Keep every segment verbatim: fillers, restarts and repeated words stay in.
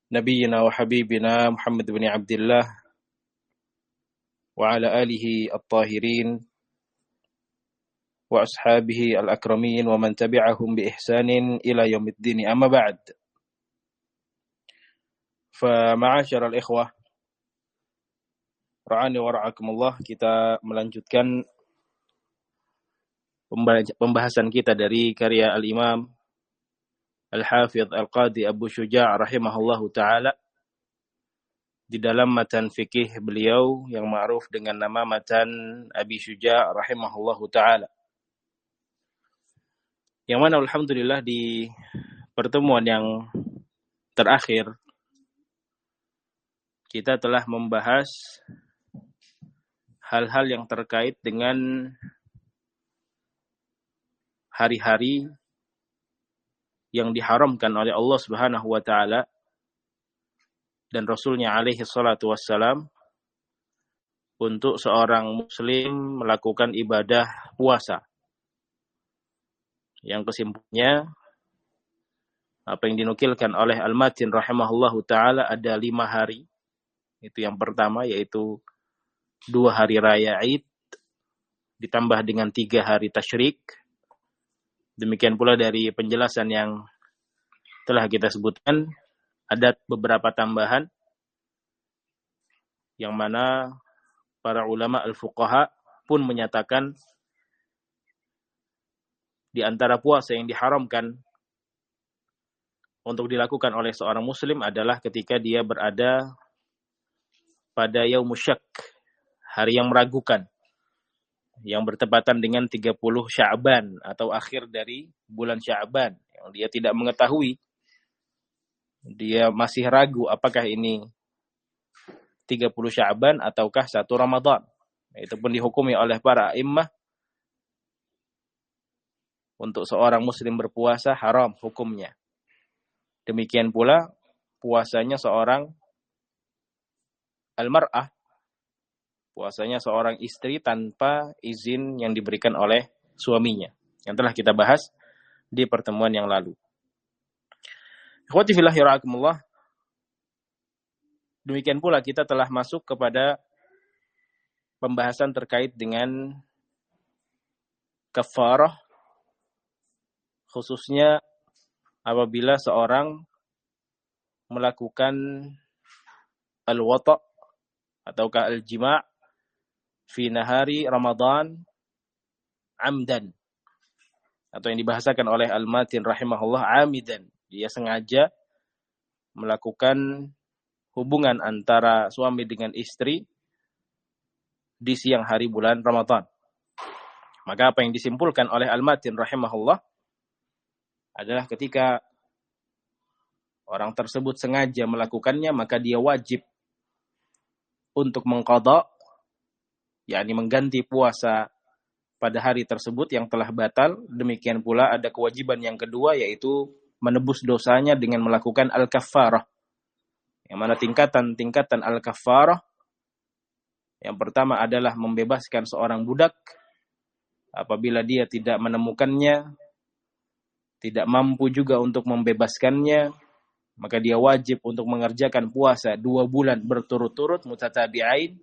نبينا وحبيبنا محمد بن عبد الله وعلى آله الطاهرين وأصحابه الأكرمين ومن تبعهم بإحسان إلى يوم الدين. أما بعد، فمعاشر الإخوة ra'ani wa ra'akumullah, kita melanjutkan pembahasan kita dari karya Al-Imam Al-Hafidh Al-Qadi Abu Syuja' rahimahullahu ta'ala di dalam matan fikih beliau yang ma'ruf dengan nama matan Abi Syuja' rahimahullahu ta'ala, yang mana alhamdulillah di pertemuan yang terakhir kita telah membahas hal-hal yang terkait dengan hari-hari yang diharamkan oleh Allah Subhanahu wa taala dan Rasulnya alaihi salatu wassalam untuk seorang muslim melakukan ibadah puasa. Yang kesimpulannya, apa yang dinukilkan oleh Al-Matin rahimahullahu taala, ada lima hari. Itu yang pertama, yaitu dua hari raya Id ditambah dengan tiga hari tasyrik. Demikian pula dari penjelasan yang telah kita sebutkan, ada beberapa tambahan yang mana para ulama al-fuqaha pun menyatakan di antara puasa yang diharamkan untuk dilakukan oleh seorang muslim adalah ketika dia berada pada yaumus syak, hari yang meragukan, yang bertepatan dengan tiga puluh Sya'ban atau akhir dari bulan Sya'ban, yang dia tidak mengetahui, dia masih ragu apakah ini tiga puluh Sya'ban ataukah satu Ramadan. Itu pun dihukumi oleh para a'immah untuk seorang muslim berpuasa haram hukumnya. Demikian pula puasanya seorang al-mar'ah, puasanya seorang istri tanpa izin yang diberikan oleh suaminya, yang telah kita bahas di pertemuan yang lalu. Ikhwati fillah yara'akumullah, demikian pula kita telah masuk kepada pembahasan terkait dengan kafarah, khususnya apabila seorang melakukan al-wata' ataukah al-jima' fi nahari Ramadan amdan, atau yang dibahasakan oleh Al-Matin rahimahullah amidan, dia sengaja melakukan hubungan antara suami dengan istri di siang hari bulan Ramadan. Maka apa yang disimpulkan oleh Al-Matin rahimahullah adalah ketika orang tersebut sengaja melakukannya, maka dia wajib untuk mengqadha, yakni mengganti puasa pada hari tersebut yang telah batal. Demikian pula ada kewajiban yang kedua, yaitu menebus dosanya dengan melakukan al-kaffarah, yang mana tingkatan-tingkatan al-kaffarah yang pertama adalah membebaskan seorang budak. Apabila dia tidak menemukannya, tidak mampu juga untuk membebaskannya, maka dia wajib untuk mengerjakan puasa dua bulan berturut-turut mutatabi'ain.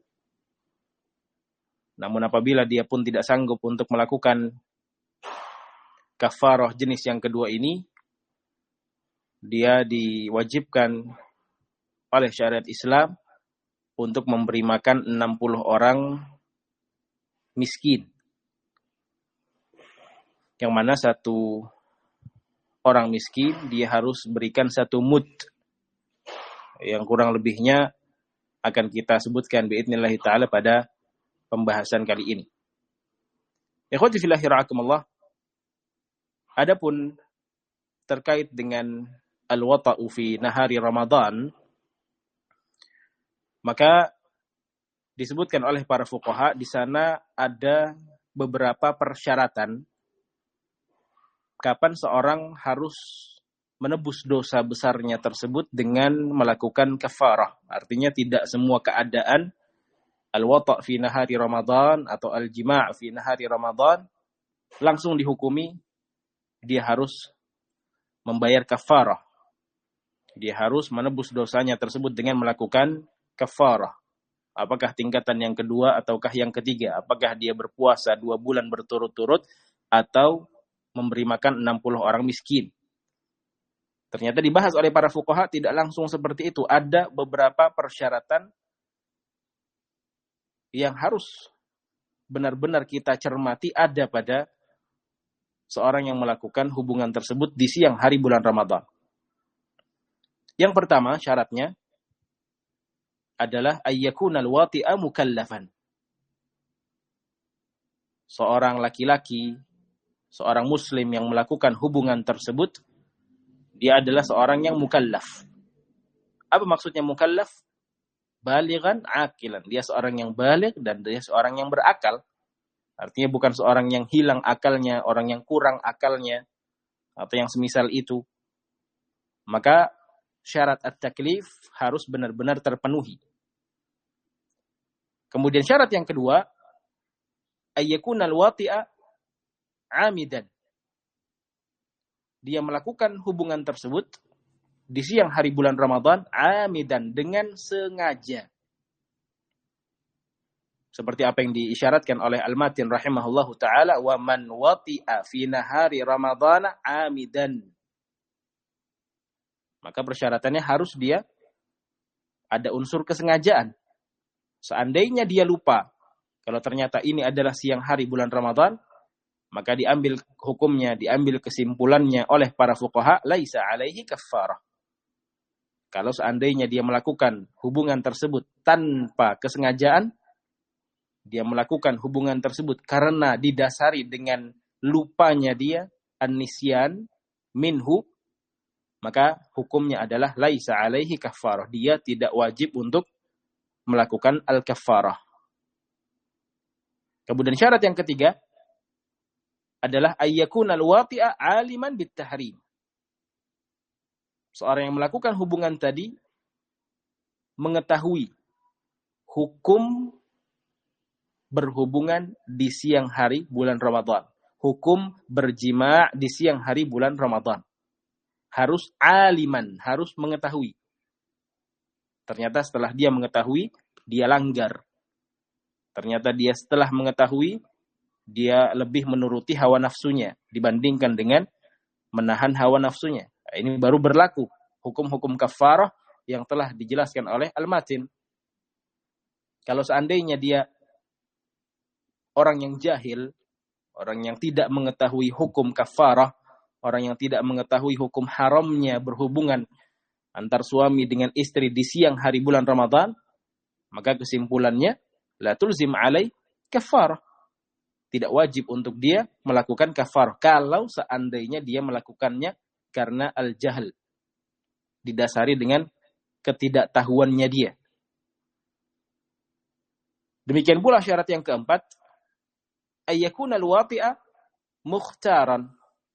Namun apabila dia pun tidak sanggup untuk melakukan kafarah jenis yang kedua ini, dia diwajibkan oleh syariat Islam untuk memberi makan enam puluh orang miskin, yang mana satu orang miskin dia harus berikan satu mud, yang kurang lebihnya akan kita sebutkan biidznillah ta'ala pada pembahasan kali ini. Ikhwati fillah ra'akumullah, adapun terkait dengan al-wata'u fi nahari Ramadan, maka disebutkan oleh para fuqaha di sana ada beberapa persyaratan kapan seorang harus menebus dosa besarnya tersebut dengan melakukan kafarah. Artinya tidak semua keadaan al-wata' fi nahari Ramadan atau al-jima' fi nahari Ramadan langsung dihukumi dia harus membayar kafarah. Dia harus menebus dosanya tersebut dengan melakukan kafarah. Apakah tingkatan yang kedua ataukah yang ketiga? Apakah dia berpuasa dua bulan berturut-turut atau memberi makan enam puluh orang miskin? Ternyata dibahas oleh para fuqaha tidak langsung seperti itu. Ada beberapa persyaratan yang harus benar-benar kita cermati ada pada seorang yang melakukan hubungan tersebut di siang hari bulan Ramadan. Yang pertama syaratnya adalah ayyakunal wati'a mukallafan. Seorang laki-laki, seorang muslim yang melakukan hubungan tersebut, dia adalah seorang yang mukallaf. Apa maksudnya mukallaf? Balighan aqilan. Dia seorang yang baligh dan dia seorang yang berakal. Artinya bukan seorang yang hilang akalnya, orang yang kurang akalnya, atau yang semisal itu. Maka syarat at-taklif harus benar-benar terpenuhi. Kemudian syarat yang kedua, ayyakunal wati'a amidan. Dia melakukan hubungan tersebut di siang hari bulan Ramadan amidan, dengan sengaja. Seperti apa yang diisyaratkan oleh Al-Matin rahimahullahu taala, wa man wati'a fi nahari ramadhana amidan. Maka persyaratannya harus dia ada unsur kesengajaan. Seandainya dia lupa, kalau ternyata ini adalah siang hari bulan Ramadan, maka diambil hukumnya, diambil kesimpulannya oleh para fuqaha, laisa alaihi kaffarah. Kalau seandainya dia melakukan hubungan tersebut tanpa kesengajaan, dia melakukan hubungan tersebut karena didasari dengan lupanya dia, an-nisyan minhu, maka hukumnya adalah laisa alaihi kaffarah. Dia tidak wajib untuk melakukan al-kaffarah. Kemudian syarat yang ketiga adalah ayyakunal wati'a aliman bit-tahrim. Seorang yang melakukan hubungan tadi mengetahui hukum berhubungan di siang hari bulan Ramadan. Hukum berjima' di siang hari bulan Ramadan. Harus aliman, harus mengetahui. Ternyata setelah dia mengetahui, dia langgar. Ternyata dia setelah mengetahui, dia lebih menuruti hawa nafsunya dibandingkan dengan menahan hawa nafsunya. Ini baru berlaku hukum-hukum kafarah yang telah dijelaskan oleh Al-Matin. Kalau seandainya dia orang yang jahil, orang yang tidak mengetahui hukum kafarah, orang yang tidak mengetahui hukum haramnya berhubungan antar suami dengan istri di siang hari bulan Ramadan, maka kesimpulannya la tulzim alai kafarah. Tidak wajib untuk dia melakukan kafarah kalau seandainya dia melakukannya karena al-jahl, didasari dengan ketidaktahuannya dia. Demikian pula syarat yang keempat, ayyakunal wati'a mukhtaran.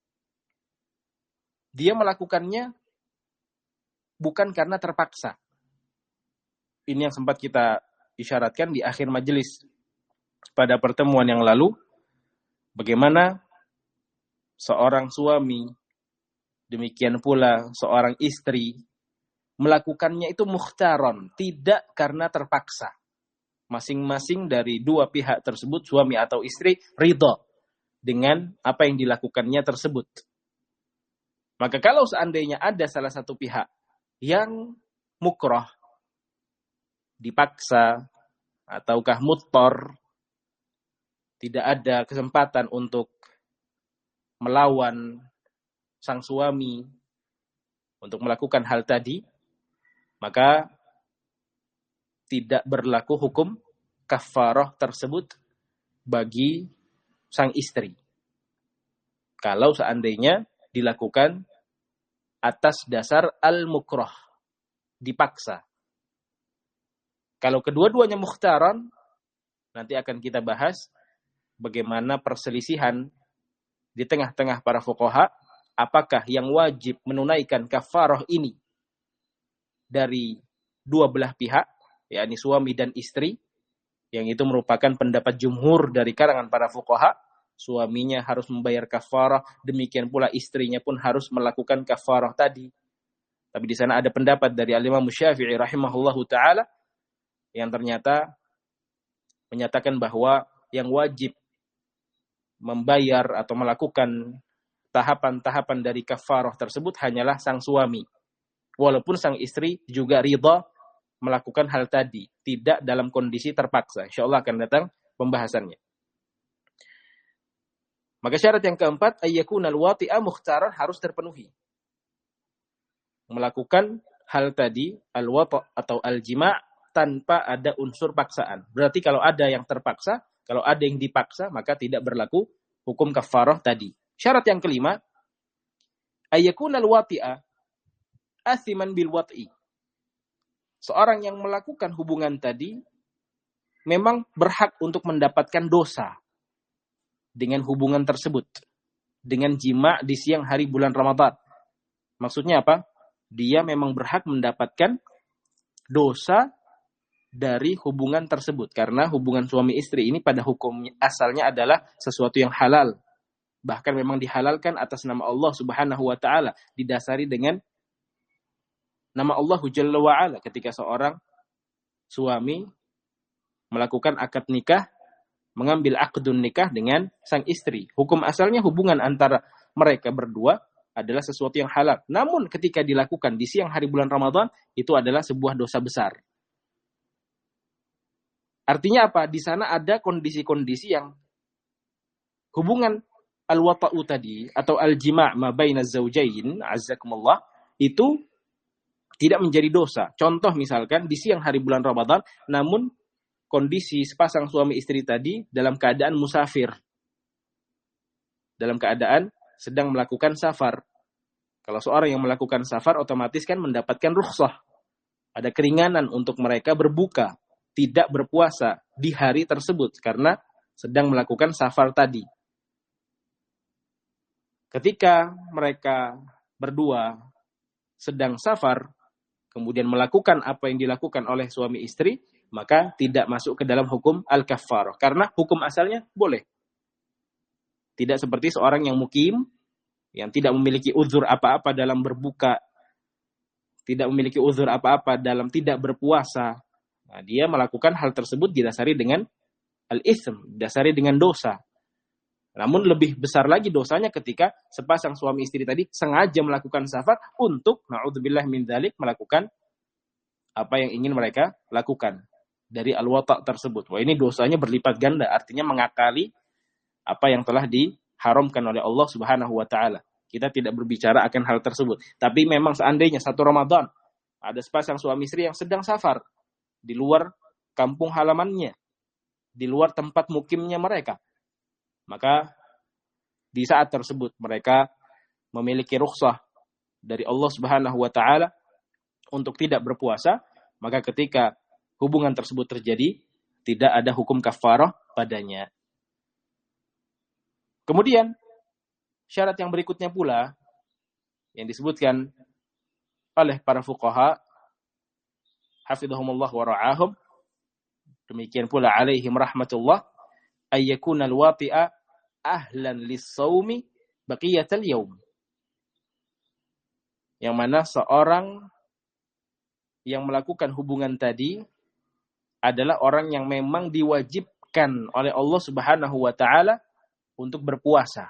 Dia melakukannya bukan karena terpaksa. Ini yang sempat kita isyaratkan di akhir majelis pada pertemuan yang lalu. Bagaimana seorang suami, demikian pula seorang istri, melakukannya itu mukhtaron, tidak karena terpaksa. Masing-masing dari dua pihak tersebut, suami atau istri, ridha dengan apa yang dilakukannya tersebut. Maka kalau seandainya ada salah satu pihak yang mukrah, dipaksa, ataukah muttor, tidak ada kesempatan untuk melawan sang suami untuk melakukan hal tadi, maka tidak berlaku hukum kafarah tersebut bagi sang istri. Kalau seandainya dilakukan atas dasar al-mukrah, dipaksa. Kalau kedua-duanya mukhtaran, nanti akan kita bahas bagaimana perselisihan di tengah-tengah para fuqaha, apakah yang wajib menunaikan kafarah ini dari dua belah pihak, yakni suami dan istri, yang itu merupakan pendapat jumhur dari kalangan para fuqaha. Suaminya harus membayar kafarah, demikian pula istrinya pun harus melakukan kafarah tadi. Tapi di sana ada pendapat dari Al-Imam Syafi'i rahimahullahu taala yang ternyata menyatakan bahwa yang wajib membayar atau melakukan tahapan-tahapan dari kafarah tersebut hanyalah sang suami. Walaupun sang istri juga ridha melakukan hal tadi, tidak dalam kondisi terpaksa. Insyaallah akan datang pembahasannya. Maka syarat yang keempat, ayyakunal wati'a mukhtaran, harus terpenuhi. Melakukan hal tadi, al-wata' atau al-jima' tanpa ada unsur paksaan. Berarti kalau ada yang terpaksa, kalau ada yang dipaksa, maka tidak berlaku hukum kafarah tadi. Syarat yang kelima, ayyakunal wati'a athiman bil wat'i. Seorang yang melakukan hubungan tadi memang berhak untuk mendapatkan dosa dengan hubungan tersebut, dengan jima' di siang hari bulan Ramadan. Maksudnya apa? Dia memang berhak mendapatkan dosa dari hubungan tersebut, karena hubungan suami istri ini pada hukum asalnya adalah sesuatu yang halal, bahkan memang dihalalkan atas nama Allah Subhanahu wa taala, didasari dengan nama Allah Jalla wa Ala. Ketika seorang suami melakukan akad nikah, mengambil akdun nikah dengan sang istri, hukum asalnya hubungan antara mereka berdua adalah sesuatu yang halal. Namun ketika dilakukan di siang hari bulan Ramadan, itu adalah sebuah dosa besar. Artinya apa? Di sana ada kondisi-kondisi yang hubungan al-wata'u tadi atau al-jima' ma baina zawjain, azzakumullah, itu tidak menjadi dosa. Contoh misalkan di siang hari bulan Ramadan, namun kondisi sepasang suami istri tadi dalam keadaan musafir, dalam keadaan sedang melakukan safar. Kalau seorang yang melakukan safar otomatis kan mendapatkan rukhsah. Ada keringanan untuk mereka berbuka, tidak berpuasa di hari tersebut karena sedang melakukan safar tadi. Ketika mereka berdua sedang safar, kemudian melakukan apa yang dilakukan oleh suami istri, maka tidak masuk ke dalam hukum al-kaffarah. Karena hukum asalnya boleh. Tidak seperti seorang yang mukim, yang tidak memiliki uzur apa-apa dalam berbuka, tidak memiliki uzur apa-apa dalam tidak berpuasa. Nah, dia melakukan hal tersebut didasari dengan al-ithm, didasari dengan dosa. Namun lebih besar lagi dosanya ketika sepasang suami istri tadi sengaja melakukan safar untuk, na'udzubillah min dzalik, melakukan apa yang ingin mereka lakukan dari al-wata' tersebut. Wah, ini dosanya berlipat ganda, artinya mengakali apa yang telah diharamkan oleh Allah Subhanahu wa taala. Kita tidak berbicara akan hal tersebut. Tapi memang seandainya satu Ramadan ada sepasang suami istri yang sedang safar di luar kampung halamannya, di luar tempat mukimnya mereka, maka di saat tersebut mereka memiliki rukhsah dari Allah Subhanahu wa taala untuk tidak berpuasa, maka ketika hubungan tersebut terjadi tidak ada hukum kafarah padanya. Kemudian syarat yang berikutnya pula yang disebutkan oleh para fuqaha hafizahumullah wa ra'ahum, demikian pula alaihim rahmatullah, ayyakuna al-wati'a ahlan lis-shaumi baqiyatal yaum. Yang mana seorang yang melakukan hubungan tadi adalah orang yang memang diwajibkan oleh Allah Subhanahu wa taala untuk berpuasa.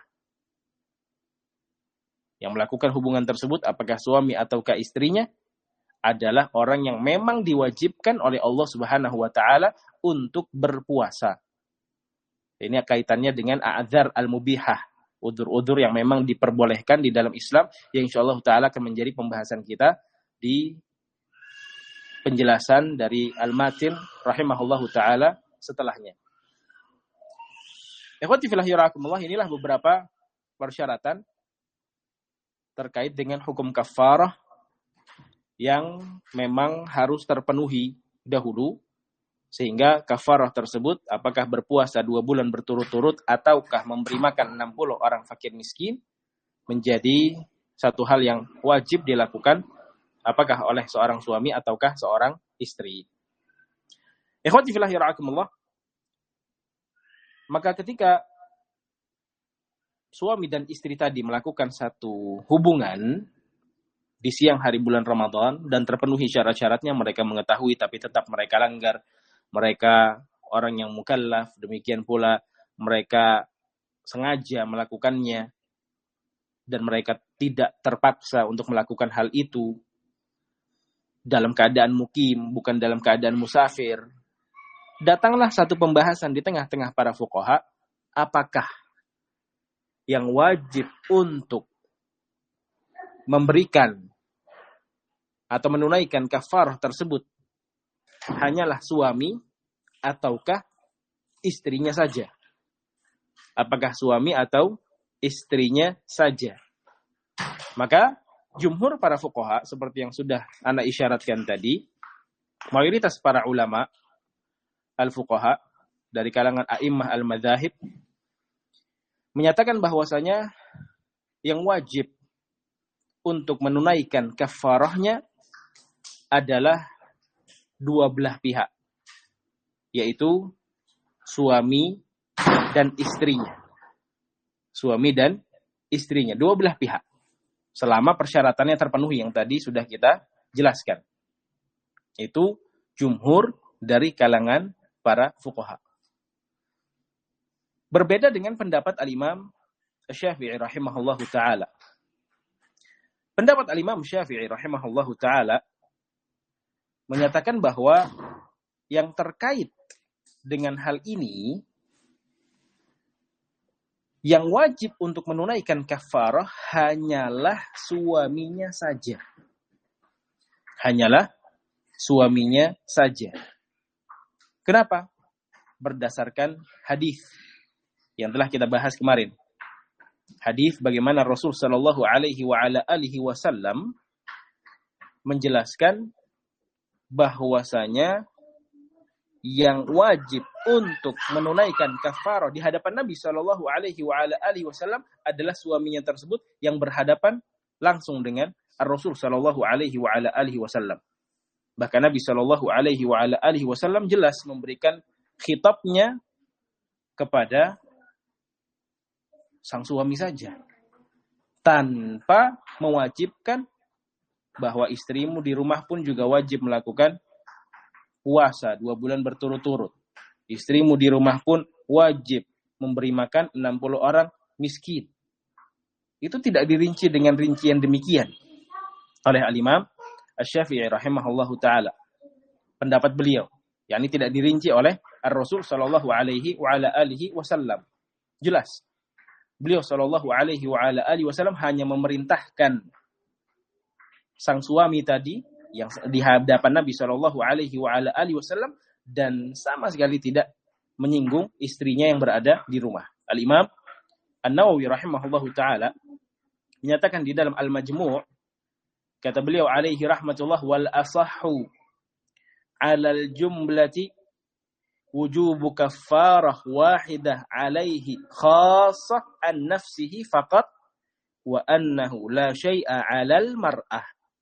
Yang melakukan hubungan tersebut, apakah suami ataukah istrinya, adalah orang yang memang diwajibkan oleh Allah Subhanahu wa taala untuk berpuasa. Ini kaitannya dengan a'dzar al-mubihah, udzur-udzur yang memang diperbolehkan di dalam Islam, yang insyaallah taala akan menjadi pembahasan kita di penjelasan dari Al-Matin rahimahullahu taala setelahnya. Ikhwati fillah yarakumullah, inilah beberapa persyaratan terkait dengan hukum kafarah yang memang harus terpenuhi dahulu, sehingga kafarah tersebut apakah berpuasa dua bulan berturut-turut ataukah memberi makan enam puluh orang fakir miskin menjadi satu hal yang wajib dilakukan apakah oleh seorang suami ataukah seorang istri. Ikhwati fillah yarakumullah, maka ketika suami dan istri tadi melakukan satu hubungan, di siang hari bulan Ramadan dan terpenuhi syarat-syaratnya, mereka mengetahui tapi tetap mereka langgar, mereka orang yang mukallaf, demikian pula mereka sengaja melakukannya dan mereka tidak terpaksa untuk melakukan hal itu dalam keadaan mukim, bukan dalam keadaan musafir. Datanglah satu pembahasan di tengah-tengah para fuqaha, apakah yang wajib untuk memberikan atau menunaikan kafarah tersebut hanyalah suami ataukah istrinya saja? Apakah suami atau istrinya saja? Maka jumhur para fuqaha seperti yang sudah ana isyaratkan tadi, mayoritas para ulama al-fuqaha dari kalangan a'immah al-madzahib menyatakan bahwasanya yang wajib untuk menunaikan kafarahnya adalah dua belah pihak, yaitu suami dan istrinya. Suami dan istrinya, dua belah pihak. Selama persyaratannya terpenuhi yang tadi sudah kita jelaskan. Itu jumhur dari kalangan para fuqaha. Berbeda dengan pendapat al-Imam Syafi'i rahimahullahu ta'ala. Pendapat al-Imam Syafi'i rahimahullahu ta'ala menyatakan bahwa yang terkait dengan hal ini, yang wajib untuk menunaikan kafarah hanyalah suaminya saja. Hanyalah suaminya saja. Kenapa? Berdasarkan hadis yang telah kita bahas kemarin. Hadis bagaimana Rasul sallallahu alaihi wa ala alihi wasallam menjelaskan bahwasanya yang wajib untuk menunaikan kafarah di hadapan Nabi sallallahu alaihi wa ala alihi wasallam adalah suaminya tersebut yang berhadapan langsung dengan Rasul sallallahu alaihi wa ala alihi wasallam. Bahkan Nabi sallallahu alaihi wa ala alihi wasallam jelas memberikan khitabnya kepada sang suami saja, tanpa mewajibkan bahwa istrimu di rumah pun juga wajib melakukan puasa dua bulan berturut-turut. Istrimu di rumah pun wajib memberi makan enam puluh orang miskin. Itu tidak dirinci dengan rincian demikian oleh al-Imam Asy-Syafi'i rahimahullahu ta'ala. Pendapat beliau, yakni tidak dirinci oleh Ar-Rasul sallallahu alaihi wa ala alihi wasallam. Jelas. Beliau sallallahu alaihi wa ala alihi wasallam hanya memerintahkan sang suami tadi yang di hadapan Nabi sallallahu alaihi wa ala alihi wasallam dan sama sekali tidak menyinggung istrinya yang berada di rumah. Al-Imam An-Nawawi rahimahullahu taala menyatakan di dalam Al-Majmu', kata beliau alaihi rahmatullah, wal asahhu 'alal jumlati wujubu kaffarah wahidah alaihi khassah an nafsihi faqat wa annahu la syai'a 'alal mar'ah.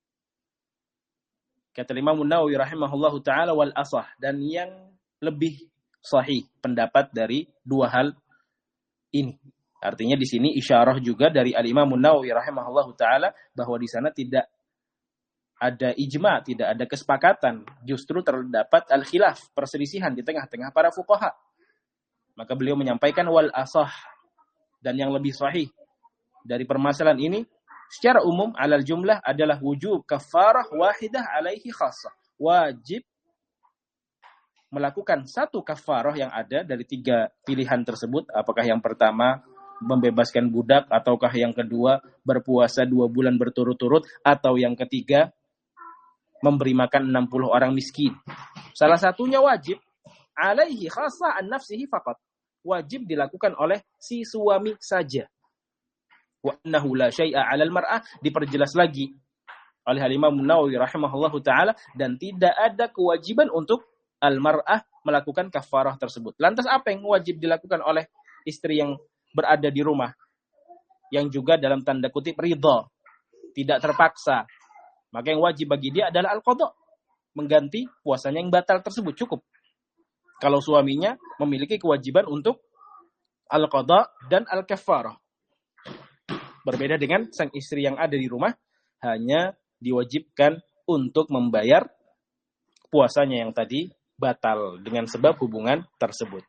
Kata Imam Nawawi rahimahullahu taala, wal asah, dan yang lebih sahih pendapat dari dua hal ini. Artinya di sini isyarah juga dari al-Imam Nawawi rahimahullahu taala bahwa di sana tidak ada ijma, tidak ada kesepakatan, justru terdapat al-khilaf, perselisihan di tengah-tengah para fuqaha. Maka beliau menyampaikan wal asah, dan yang lebih sahih dari permasalahan ini secara umum alal jumlah adalah wujub kafarah wahidah alaihi khassah. Wajib melakukan satu kafarah yang ada dari tiga pilihan tersebut. Apakah yang pertama membebaskan budak, ataukah yang kedua berpuasa dua bulan berturut-turut, atau yang ketiga memberi makan enam puluh orang miskin. Salah satunya wajib alaihi khassah an nafsihi faqat. Wajib dilakukan oleh si suami saja. Wa annahu la syai'a 'alal mar'ah, diperjelas lagi oleh Imam Nawawi rahimahullahu taala, dan tidak ada kewajiban untuk al-mar'ah melakukan kafarah tersebut. Lantas apa yang wajib dilakukan oleh istri yang berada di rumah, yang juga dalam tanda kutip ridha, tidak terpaksa? Maka yang wajib bagi dia adalah al-qadha, mengganti puasanya yang batal tersebut, cukup. Kalau suaminya memiliki kewajiban untuk al-qadha dan al-kafarah. Berbeda dengan sang istri yang ada di rumah, hanya diwajibkan untuk membayar puasanya yang tadi batal dengan sebab hubungan tersebut.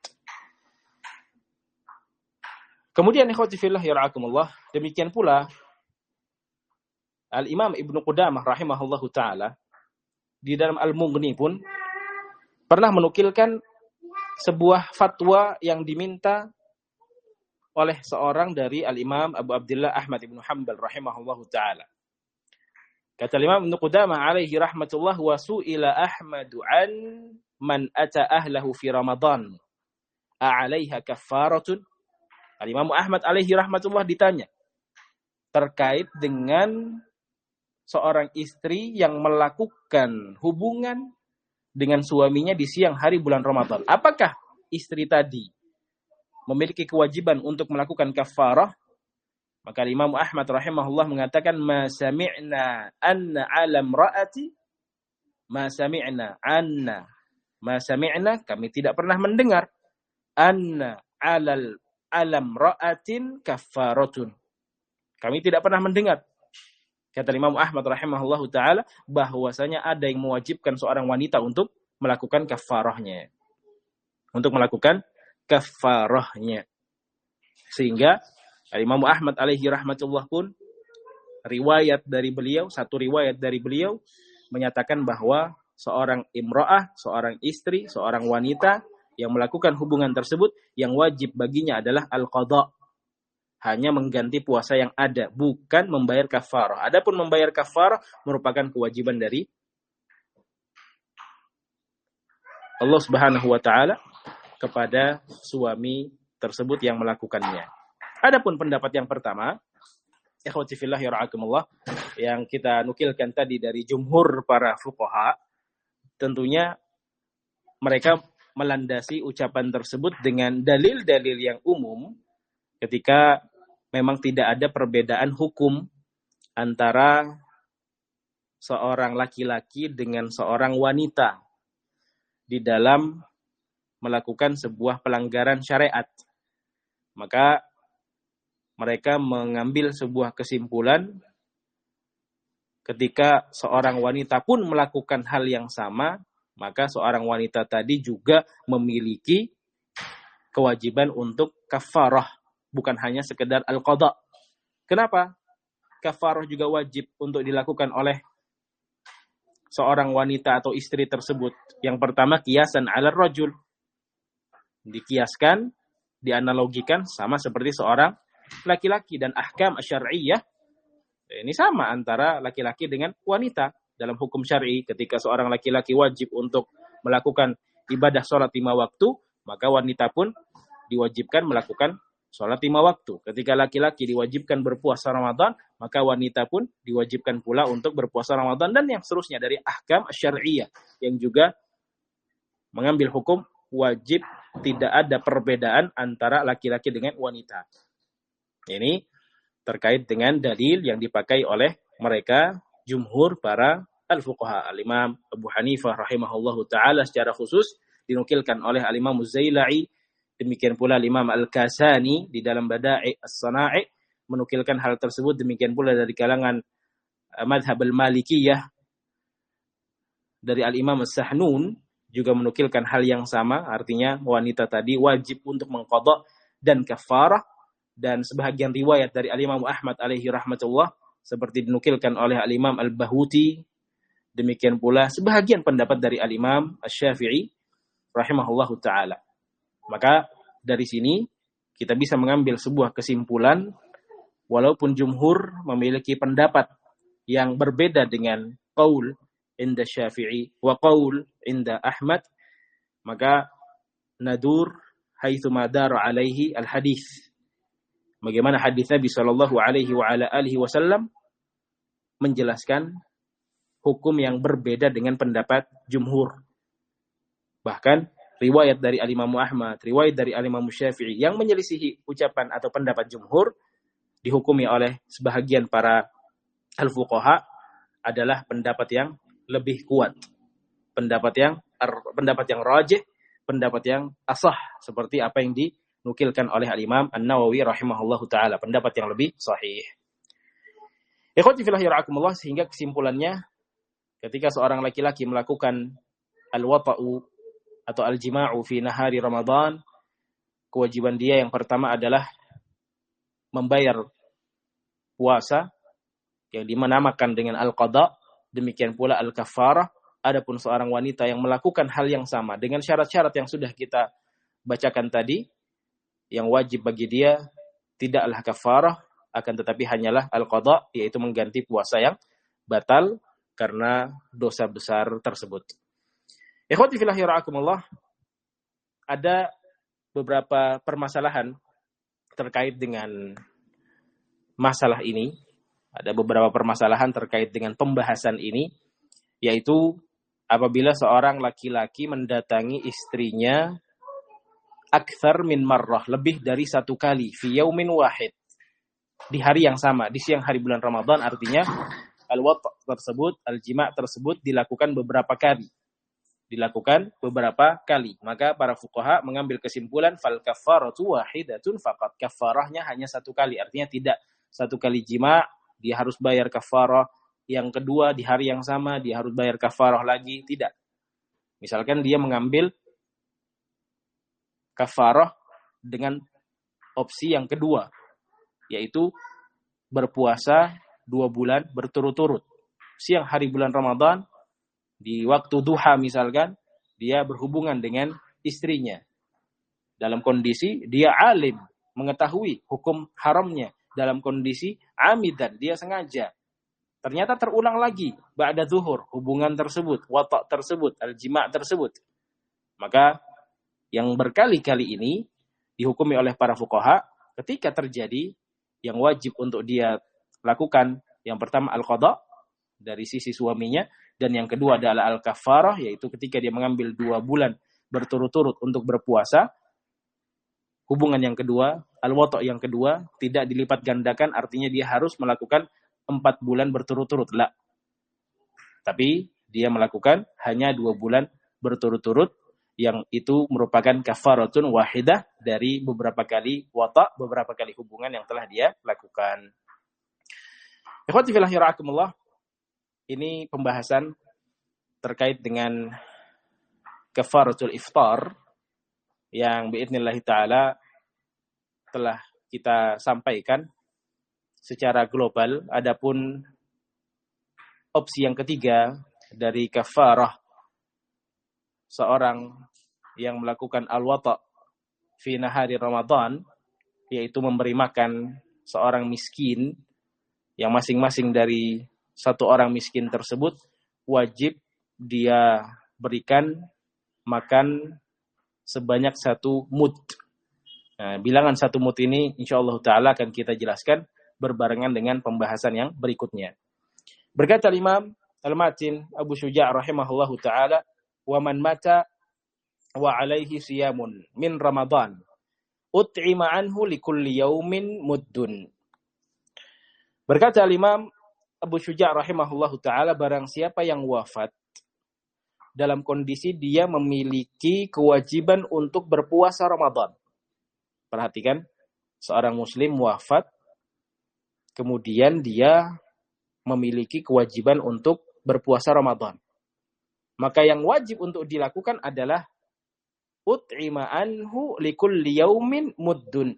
Kemudian ikhwati fillah yarhakumullah, demikian pula Al-Imam Ibnu Qudamah rahimahullahu taala di dalam Al-Mughni pun pernah menukilkan sebuah fatwa yang diminta oleh seorang dari Al-Imam Abu Abdullah Ahmad Ibnu Hanbal rahimahullahu taala. Kata Imam Ibnu Qudamah alaihi rahmatullah, wa su'ila Ahmadu an man ata ahlahu fi Ramadan a'alaiha kaffaratun. Al-Imam Ahmad alaihi rahmatullah ditanya terkait dengan seorang istri yang melakukan hubungan dengan suaminya di siang hari bulan Ramadan. Apakah istri tadi memiliki kewajiban untuk melakukan kafarah? Maka Imam Ahmad rahimahullah mengatakan, ma sami'na anna alam ra'ati, ma sami'na anna, ma sami'na, kami tidak pernah mendengar, anna alal alam ra'atin kafaratun. Kami tidak pernah mendengar, kata Imam Ahmad rahimahullah ta'ala, bahwasanya ada yang mewajibkan seorang wanita untuk melakukan kafarahnya. Untuk melakukan kafarahnya. Sehingga Imam Ahmad alaihi rahmatullah pun, riwayat dari beliau, satu riwayat dari beliau, menyatakan bahwa seorang imra'ah, seorang istri, seorang wanita yang melakukan hubungan tersebut, yang wajib baginya adalah al-qadha. Hanya mengganti puasa yang ada, bukan membayar kafarah. Adapun membayar kafarah merupakan kewajiban dari Allah Subhanahu wa taala kepada suami tersebut yang melakukannya. Adapun pendapat yang pertama, ikhwati fillah yarhakumullah, yang kita nukilkan tadi dari jumhur para fuqaha, tentunya mereka melandasi ucapan tersebut dengan dalil-dalil yang umum ketika memang tidak ada perbedaan hukum antara seorang laki-laki dengan seorang wanita di dalam melakukan sebuah pelanggaran syariat. Maka mereka mengambil sebuah kesimpulan ketika seorang wanita pun melakukan hal yang sama, maka seorang wanita tadi juga memiliki kewajiban untuk kafarah, bukan hanya sekedar al-qadha. Kenapa? Kafarah juga wajib untuk dilakukan oleh seorang wanita atau istri tersebut. Yang pertama, kiasan 'ala rajul. Dikiaskan, dianalogikan sama seperti seorang laki-laki, dan ahkam syar'iyyah ini sama antara laki-laki dengan wanita dalam hukum syar'i. Ketika seorang laki-laki wajib untuk melakukan ibadah sholat lima waktu, maka wanita pun diwajibkan melakukan sholat lima waktu. Ketika laki-laki diwajibkan berpuasa Ramadan, maka wanita pun diwajibkan pula untuk berpuasa Ramadan, dan yang seterusnya dari ahkam syar'iyyah yang juga mengambil hukum wajib, tidak ada perbedaan antara laki-laki dengan wanita. Ini terkait dengan dalil yang dipakai oleh mereka jumhur para al-fuqaha. Al-Imam Abu Hanifah rahimahullahu ta'ala secara khusus dinukilkan oleh Al-Imam Az-Zailai, demikian pula Al-Imam Al-Kasani di dalam Bada'i As-Sana'i menukilkan hal tersebut, demikian pula dari kalangan uh, madhab al-Malikiyah dari Al-Imam As-Sahnun juga menukilkan hal yang sama, artinya wanita tadi wajib untuk mengqadha dan kafarah. Dan sebahagian riwayat dari Al-Imam Ahmad alaihi rahmatullah seperti dinukilkan oleh Al-Imam Al-Bahuti, demikian pula sebahagian pendapat dari Al-Imam Asy-Syafi'i rahimahullahu ta'ala. Maka dari sini kita bisa mengambil sebuah kesimpulan, walaupun jumhur memiliki pendapat yang berbeda dengan qaul inda Syafi'i wa qaul inda Ahmad, maka nadur haitsu madara alaihi al-hadis. Bagaimana hadis Nabi sallallahu alaihi wa ala alihi wasallam menjelaskan hukum yang berbeda dengan pendapat jumhur. Bahkan riwayat dari Al-Imam Ahmad, riwayat dari Al-Imam Syafi'i yang menyelisihi ucapan atau pendapat jumhur dihukumi oleh sebahagian para al-fuqaha adalah pendapat yang lebih kuat. Pendapat yang pendapat yang rajih, pendapat yang asah, seperti apa yang dinukilkan oleh Al-Imam An-Nawawi rahimahullahu ta'ala, pendapat yang lebih sahih. Ikhwati fillah yarhakumullah, sehingga kesimpulannya ketika seorang laki-laki melakukan al-wata'u atau al-jima'u fi nahari Ramadan, kewajiban dia yang pertama adalah membayar puasa yang dinamakan dengan al-qada, demikian pula al-kafarah. Adapun seorang wanita yang melakukan hal yang sama dengan syarat-syarat yang sudah kita bacakan tadi, yang wajib bagi dia tidaklah kafarah, akan tetapi hanyalah al-qada, yaitu mengganti puasa yang batal karena dosa besar tersebut. Ikhwati fillah yarhakumullah, ada beberapa permasalahan terkait dengan masalah ini. Ada beberapa permasalahan terkait dengan pembahasan ini, yaitu apabila seorang laki-laki mendatangi istrinya akthar min marrah, lebih dari satu kali, fi yaumin wahid, di hari yang sama, di siang hari bulan Ramadan. Artinya al-wat' tersebut, al-jima' tersebut dilakukan beberapa kali. Dilakukan beberapa kali. Maka para fuqaha mengambil kesimpulan fal kafaratu wahidatun faqat. Kafarahnya hanya satu kali. Artinya tidak satu kali jima' dia harus bayar kafarah. Yang kedua di hari yang sama dia harus bayar kafarah lagi. Tidak. Misalkan dia mengambil kafarah dengan opsi yang kedua, yaitu berpuasa dua bulan berturut-turut. Siang hari bulan Ramadan, di waktu duha misalkan, dia berhubungan dengan istrinya. Dalam kondisi dia alim, mengetahui hukum haramnya. Dalam kondisi amidan, dia sengaja. Ternyata terulang lagi, ba'da zuhur, hubungan tersebut, wata' tersebut, al-jima' tersebut. Maka yang berkali-kali ini dihukumi oleh para fuqaha, ketika terjadi, yang wajib untuk dia lakukan, yang pertama al-qada dari sisi suaminya, dan yang kedua adalah al-kafarah, yaitu ketika dia mengambil dua bulan berturut-turut untuk berpuasa. Hubungan yang kedua, al-wata' yang kedua, tidak dilipat gandakan, artinya dia harus melakukan empat bulan berturut-turut. La. Tapi dia melakukan hanya dua bulan berturut-turut, yang itu merupakan kafaratun wahidah dari beberapa kali wata', beberapa kali hubungan yang telah dia lakukan. Ikhwati fillah yarhakumullah, ini pembahasan terkait dengan kafaratul iftar yang biidznillah ta'ala telah kita sampaikan secara global. Adapun opsi yang ketiga dari kafarah seorang yang melakukan al-wata' fi nahari Ramadan, yaitu memberi makan seorang miskin, yang masing-masing dari satu orang miskin tersebut wajib dia berikan makan sebanyak satu mud. Nah, bilangan satu mud ini insyaallah ta'ala akan kita jelaskan berbarengan dengan pembahasan yang berikutnya. Berkata Imam Al-Matin Abu Syuja' rahimahullahu ta'ala, wa man mata wa alaihi siyamun min Ramadan ut'ima anhu likulli yaumin muddun. Berkata Imam Abu Syuja' rahimahullahu ta'ala, barang siapa yang wafat dalam kondisi dia memiliki kewajiban untuk berpuasa Ramadan. Perhatikan, seorang muslim wafat, kemudian dia memiliki kewajiban untuk berpuasa Ramadan. Maka yang wajib untuk dilakukan adalah ut'ima anhu likulli yaumin muddun.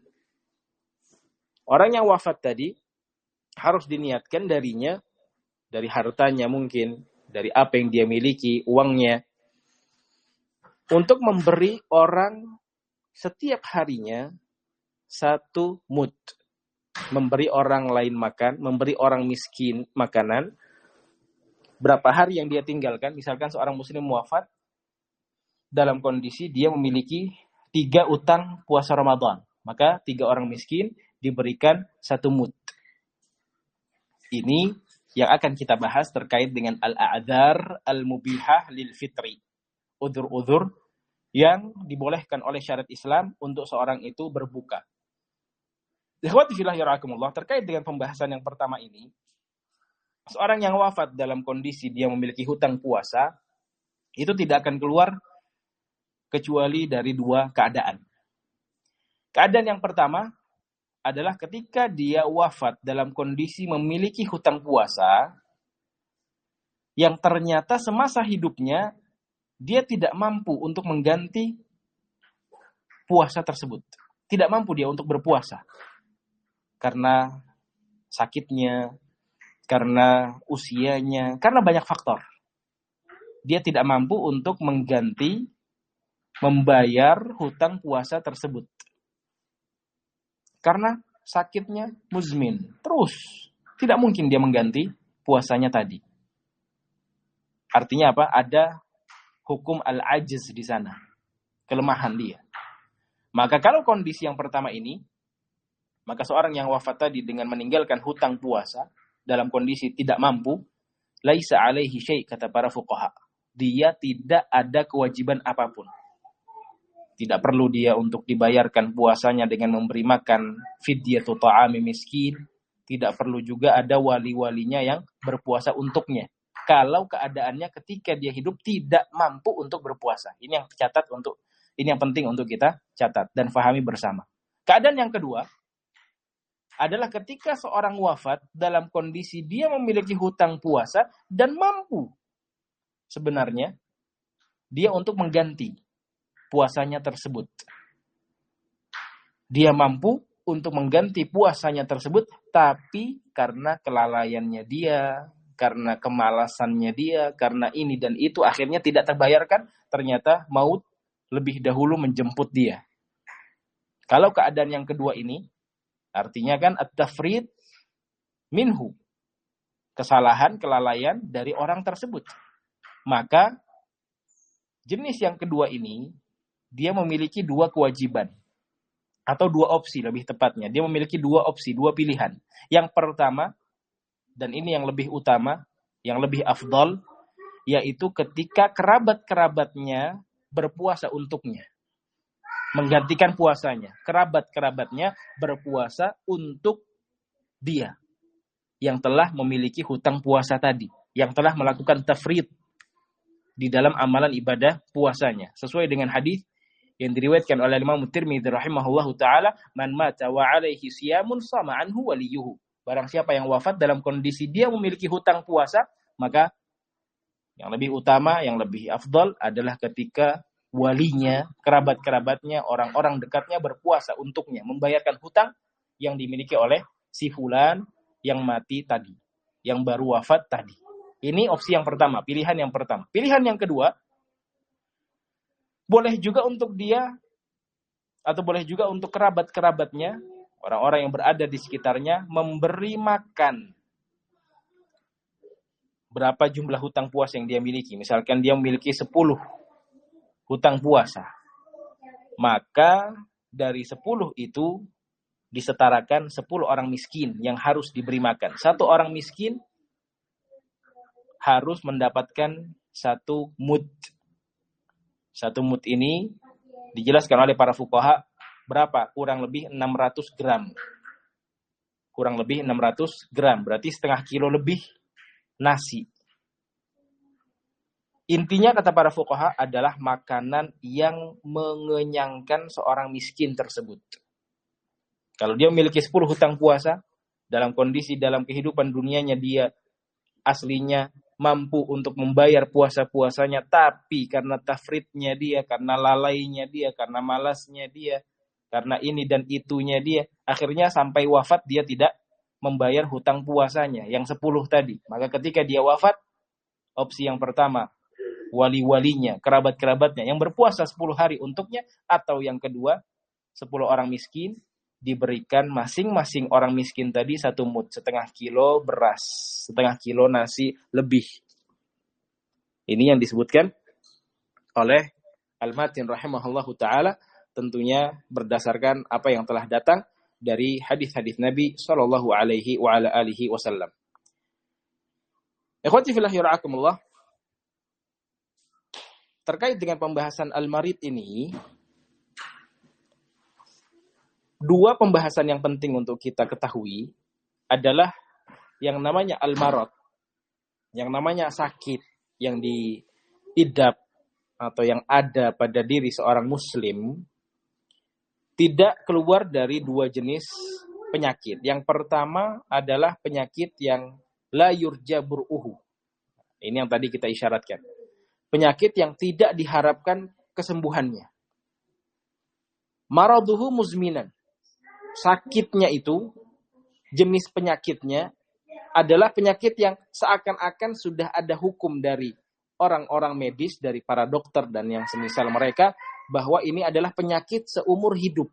Orang yang wafat tadi harus diniatkan darinya, dari hartanya mungkin, dari apa yang dia miliki, uangnya, untuk memberi orang setiap harinya satu mud. Memberi orang lain makan, memberi orang miskin makanan. Berapa hari yang dia tinggalkan, misalkan seorang muslim wafat dalam kondisi dia memiliki tiga utang puasa Ramadan, maka tiga orang miskin diberikan satu mud. Ini yang akan kita bahas terkait dengan al-a'dzar al-mubihah lil fitri. Udzur-udzur yang dibolehkan oleh syariat Islam untuk seorang itu berbuka. Ikhwati fillah yarhakumullah, terkait dengan pembahasan yang pertama ini, seorang yang wafat dalam kondisi dia memiliki hutang puasa, itu tidak akan keluar kecuali dari dua keadaan. Keadaan yang pertama, adalah ketika dia wafat dalam kondisi memiliki hutang puasa yang ternyata semasa hidupnya dia tidak mampu untuk mengganti puasa tersebut. Tidak mampu dia untuk berpuasa. Karena sakitnya, karena usianya, karena banyak faktor. Dia tidak mampu untuk mengganti, membayar hutang puasa tersebut. Karena sakitnya muzmin. Terus, tidak mungkin dia mengganti puasanya tadi. Artinya apa? Ada hukum al-ajiz di sana. Kelemahan dia. Maka kalau kondisi yang pertama ini, maka seorang yang wafat tadi dengan meninggalkan hutang puasa dalam kondisi tidak mampu, laisa alaihi syai' kata para fuqaha. Dia tidak ada kewajiban apapun. Tidak perlu dia untuk dibayarkan puasanya dengan memberi makan fidyatu ta'ami miskin. Tidak perlu juga ada wali-walinya yang berpuasa untuknya. Kalau keadaannya ketika dia hidup tidak mampu untuk berpuasa. Ini yang catat untuk ini yang penting untuk kita catat dan fahami bersama. Keadaan yang kedua adalah ketika seorang wafat dalam kondisi dia memiliki hutang puasa dan mampu sebenarnya dia untuk mengganti puasanya tersebut. Dia mampu untuk mengganti puasanya tersebut, tapi karena kelalaiannya dia, karena kemalasannya dia, karena ini dan itu akhirnya tidak terbayarkan, ternyata maut lebih dahulu menjemput dia. Kalau keadaan yang kedua ini, artinya kan at-tafrid minhu. Kesalahan, kelalaian dari orang tersebut. Maka jenis yang kedua ini, dia memiliki dua kewajiban. Atau dua opsi lebih tepatnya. Dia memiliki dua opsi, dua pilihan. Yang pertama, dan ini yang lebih utama, yang lebih afdal, yaitu ketika kerabat-kerabatnya berpuasa untuknya. Menggantikan puasanya. Kerabat-kerabatnya berpuasa untuk dia. Yang telah memiliki hutang puasa tadi. Yang telah melakukan tafrid di dalam amalan ibadah puasanya. Sesuai dengan hadis yang diriwayatkan oleh Imam Tirmidzi rahimahullahu taala, man mata wa alaihi siyamun sama anhu waliyuhu. Barang siapa yang wafat dalam kondisi dia memiliki hutang puasa, maka yang lebih utama, yang lebih afdal adalah ketika walinya, kerabat-kerabatnya, orang-orang dekatnya berpuasa untuknya, membayarkan hutang yang dimiliki oleh si fulan yang mati tadi, yang baru wafat tadi. Ini opsi yang pertama, pilihan yang pertama. Pilihan yang kedua, boleh juga untuk dia, atau boleh juga untuk kerabat-kerabatnya, orang-orang yang berada di sekitarnya, memberi makan berapa jumlah hutang puasa yang dia miliki. Misalkan dia memiliki sepuluh hutang puasa. Maka dari sepuluh itu disetarakan sepuluh orang miskin yang harus diberi makan. Satu orang miskin harus mendapatkan satu mud. Satu mud ini dijelaskan oleh para fuqaha berapa? Kurang lebih enam ratus gram. Kurang lebih enam ratus gram. Berarti setengah kilo lebih nasi. Intinya kata para fuqaha adalah makanan yang mengenyangkan seorang miskin tersebut. Kalau dia memiliki sepuluh hutang puasa, dalam kondisi dalam kehidupan dunianya dia aslinya mampu untuk membayar puasa-puasanya, tapi karena tafridnya dia, karena lalainya dia, karena malasnya dia, karena ini dan itunya dia, akhirnya sampai wafat dia tidak membayar hutang puasanya yang sepuluh tadi. Maka ketika dia wafat, opsi yang pertama, wali-walinya, kerabat-kerabatnya yang berpuasa sepuluh hari untuknya, atau yang kedua, sepuluh orang miskin diberikan masing-masing orang miskin tadi satu mud, setengah kilo beras, setengah kilo nasi lebih. Ini yang disebutkan oleh Al-Matin rahimahullahu ta'ala, tentunya berdasarkan apa yang telah datang dari hadis-hadis Nabi sallallahu alaihi wa ala alihi wasallam. Ikhwati fillah yara'akumullah. Terkait dengan pembahasan al-marid ini, dua pembahasan yang penting untuk kita ketahui adalah yang namanya al-marad, yang namanya sakit yang diidap atau yang ada pada diri seorang muslim, tidak keluar dari dua jenis penyakit. Yang pertama adalah penyakit yang la yurja bur'uhu. Ini yang tadi kita isyaratkan. Penyakit yang tidak diharapkan kesembuhannya. Maraduhu muzminan. Sakitnya itu, jenis penyakitnya adalah penyakit yang seakan-akan sudah ada hukum dari orang-orang medis, dari para dokter dan yang semisal mereka, bahwa ini adalah penyakit seumur hidup.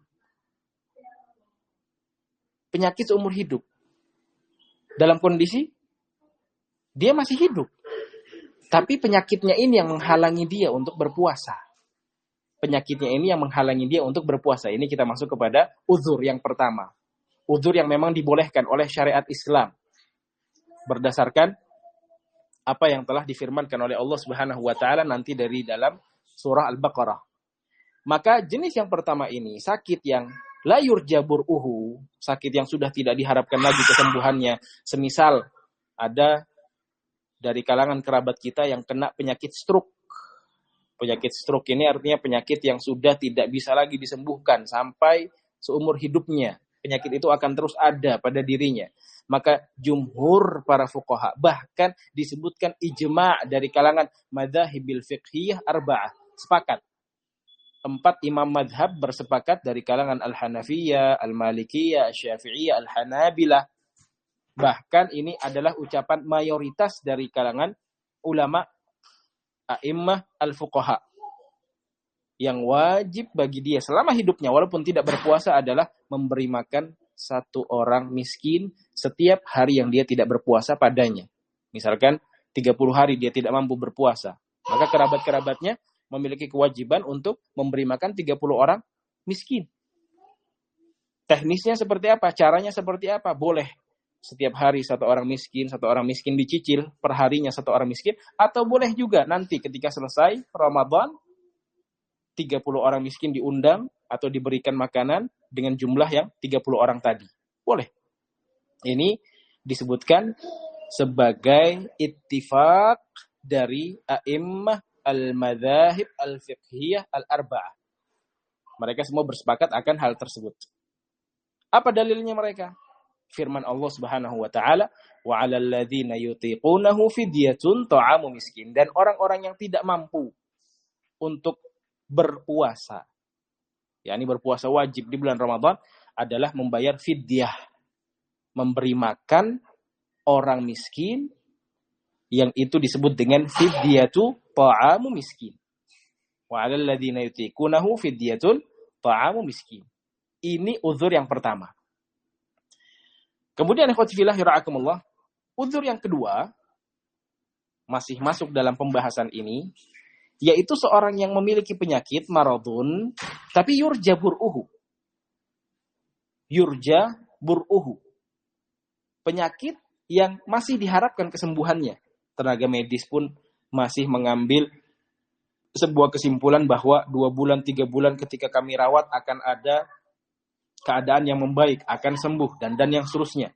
Penyakit seumur hidup. Dalam kondisi, dia masih hidup. Tapi penyakitnya ini yang menghalangi dia untuk berpuasa. Penyakitnya ini yang menghalangi dia untuk berpuasa. Ini kita masuk kepada uzur yang pertama. Uzur yang memang dibolehkan oleh syariat Islam. Berdasarkan apa yang telah difirmankan oleh Allah Subhanahu wa taala nanti dari dalam surah Al-Baqarah. Maka jenis yang pertama ini, sakit yang la yurja bur'uhu, sakit yang sudah tidak diharapkan lagi kesembuhannya. Semisal ada dari kalangan kerabat kita yang kena penyakit stroke. Penyakit stroke ini artinya penyakit yang sudah tidak bisa lagi disembuhkan sampai seumur hidupnya. Penyakit itu akan terus ada pada dirinya. Maka jumhur para fuqaha, bahkan disebutkan ijma' dari kalangan madzahibil fiqhiyah arba'ah, sepakat. Empat imam madhab bersepakat dari kalangan al-Hanafiyah, al-Malikiyah, al-Syafi'iyah, al-Hanabilah. Bahkan ini adalah ucapan mayoritas dari kalangan ulama a'immah al-fuqaha. Yang wajib bagi dia selama hidupnya, walaupun tidak berpuasa, adalah memberi makan satu orang miskin setiap hari yang dia tidak berpuasa padanya. Misalkan tiga puluh hari dia tidak mampu berpuasa, maka kerabat-kerabatnya memiliki kewajiban untuk memberi makan tiga puluh orang miskin. Teknisnya seperti apa? Caranya seperti apa? Boleh setiap hari satu orang miskin, satu orang miskin dicicil, perharinya satu orang miskin. Atau boleh juga nanti ketika selesai Ramadan, tiga puluh orang miskin diundang atau diberikan makanan dengan jumlah yang tiga puluh orang tadi. Boleh. Ini disebutkan sebagai ittifaq dari a'immah al-madzahib al-fiqhiyah al-arba'ah. Mereka semua bersepakat akan hal tersebut. Apa dalilnya mereka? Firman Allah Subhanahu wa taala, wa 'alal ladzina yutiqunahu fidyatun ta'amu miskin, dan orang-orang yang tidak mampu untuk berpuasa, yakni berpuasa wajib di bulan Ramadan, adalah membayar fidyah, memberi makan orang miskin, yang itu disebut dengan fidyatu ta'amu miskin. Wa 'alal ladzina yutiqunahu fidyatun ta'amu miskin. Ini uzur yang pertama. Kemudian ikhwati fillah yara'akumullah, uzur yang kedua masih masuk dalam pembahasan ini, yaitu seorang yang memiliki penyakit maradun tapi yurja bur'uhu. Yurja bur'uhu. Penyakit yang masih diharapkan kesembuhannya. Tenaga medis pun masih mengambil sebuah kesimpulan bahwa dua bulan, tiga bulan ketika kami rawat akan ada keadaan yang membaik, akan sembuh, dan dan yang seterusnya.